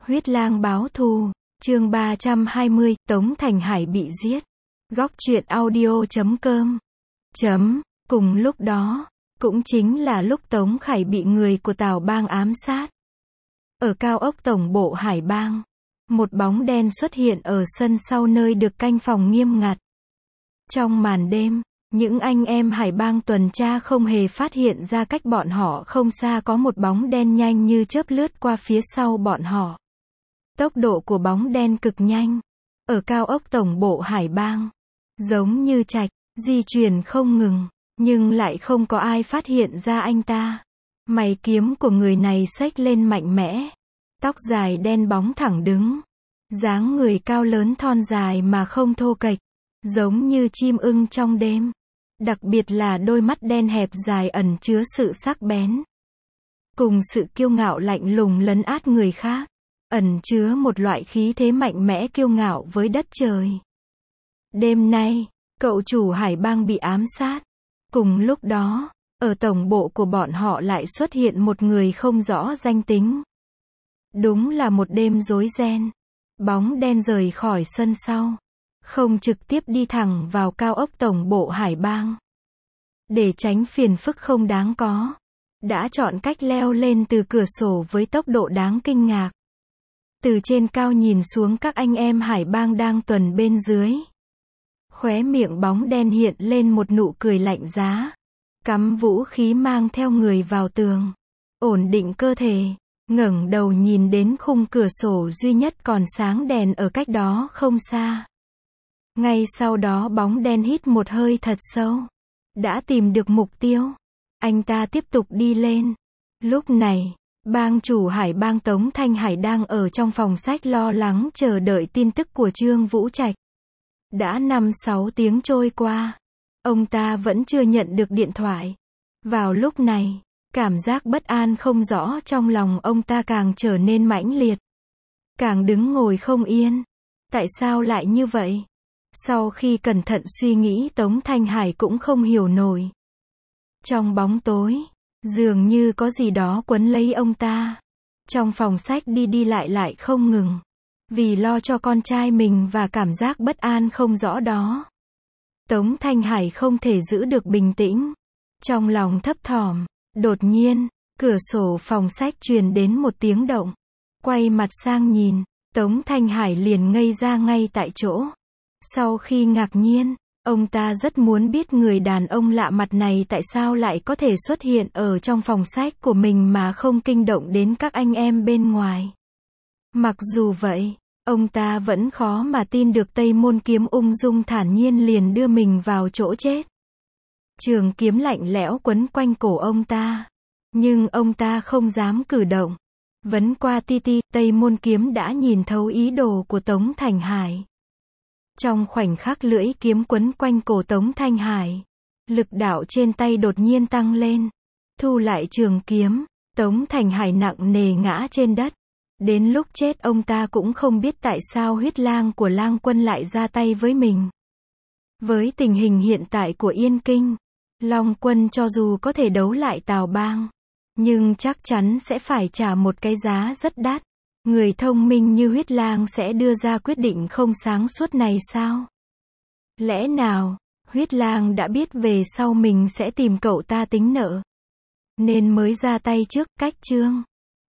Huyết lang báo thù, chương 320, Tống Thành Hải bị giết. Góc truyện audio.com. Cùng lúc đó, cũng chính là lúc Tống Khải bị người của Tào Bang ám sát. Ở cao ốc tổng bộ Hải Bang, một bóng đen xuất hiện ở sân sau nơi được canh phòng nghiêm ngặt. Trong màn đêm, những anh em Hải Bang tuần tra không hề phát hiện ra cách bọn họ không xa có một bóng đen nhanh như chớp lướt qua phía sau bọn họ. Tốc độ của bóng đen cực nhanh. Ở cao ốc tổng bộ Hải Bang, giống như trạch, di chuyển không ngừng, nhưng lại không có ai phát hiện ra anh ta. Mày kiếm của người này xếch lên mạnh mẽ. Tóc dài đen bóng thẳng đứng. Dáng người cao lớn thon dài mà không thô kệch, giống như chim ưng trong đêm. Đặc biệt là đôi mắt đen hẹp dài ẩn chứa sự sắc bén. Cùng sự kiêu ngạo lạnh lùng lấn át người khác, ẩn chứa một loại khí thế mạnh mẽ kiêu ngạo với đất trời. Đêm nay, cậu chủ Hải Bang bị ám sát. Cùng lúc đó, ở tổng bộ của bọn họ lại xuất hiện một người không rõ danh tính. Đúng là một đêm rối ren. Bóng đen rời khỏi sân sau, không trực tiếp đi thẳng vào cao ốc tổng bộ Hải Bang. Để tránh phiền phức không đáng có, đã chọn cách leo lên từ cửa sổ với tốc độ đáng kinh ngạc. Từ trên cao nhìn xuống các anh em Hải Bang đang tuần bên dưới. Khóe miệng bóng đen hiện lên một nụ cười lạnh giá. Cắm vũ khí mang theo người vào tường. Ổn định cơ thể, ngẩng đầu nhìn đến khung cửa sổ duy nhất còn sáng đèn ở cách đó không xa. Ngay sau đó bóng đen hít một hơi thật sâu. Đã tìm được mục tiêu. Anh ta tiếp tục đi lên. Lúc này, bang chủ Hải Bang Tống Thanh Hải đang ở trong phòng sách lo lắng chờ đợi tin tức của Trương Vũ Trạch. Đã 5-6 tiếng trôi qua, ông ta vẫn chưa nhận được điện thoại. Vào lúc này, cảm giác bất an không rõ trong lòng ông ta càng trở nên mãnh liệt. Càng đứng ngồi không yên. Tại sao lại như vậy? Sau khi cẩn thận suy nghĩ, Tống Thanh Hải cũng không hiểu nổi. Trong bóng tối, dường như có gì đó quấn lấy ông ta. Trong phòng sách đi đi lại không ngừng. Vì lo cho con trai mình và cảm giác bất an không rõ đó, Tống Thanh Hải không thể giữ được bình tĩnh. Trong lòng thấp thỏm, đột nhiên, cửa sổ phòng sách truyền đến một tiếng động. Quay mặt sang nhìn, Tống Thanh Hải liền ngây ra ngay tại chỗ. Sau khi ngạc nhiên, ông ta rất muốn biết người đàn ông lạ mặt này tại sao lại có thể xuất hiện ở trong phòng sách của mình mà không kinh động đến các anh em bên ngoài. Mặc dù vậy, ông ta vẫn khó mà tin được Tây Môn Kiếm ung dung thản nhiên liền đưa mình vào chỗ chết. Trường kiếm lạnh lẽo quấn quanh cổ ông ta. Nhưng ông ta không dám cử động. Vấn qua ti, Tây Môn Kiếm đã nhìn thấu ý đồ của Tống Thành Hải. Trong khoảnh khắc lưỡi kiếm quấn quanh cổ Tống Thanh Hải, lực đạo trên tay đột nhiên tăng lên. Thu lại trường kiếm, Tống Thành Hải nặng nề ngã trên đất. Đến lúc chết ông ta cũng không biết tại sao huyết lang của Lang Quân lại ra tay với mình. Với tình hình hiện tại của Yên Kinh, Long Quân cho dù có thể đấu lại Tào Bang, nhưng chắc chắn sẽ phải trả một cái giá rất đắt. Người thông minh như huyết lang sẽ đưa ra quyết định không sáng suốt này sao? Lẽ nào, huyết lang đã biết về sau mình sẽ tìm cậu ta tính nợ, nên mới ra tay trước, cách chương.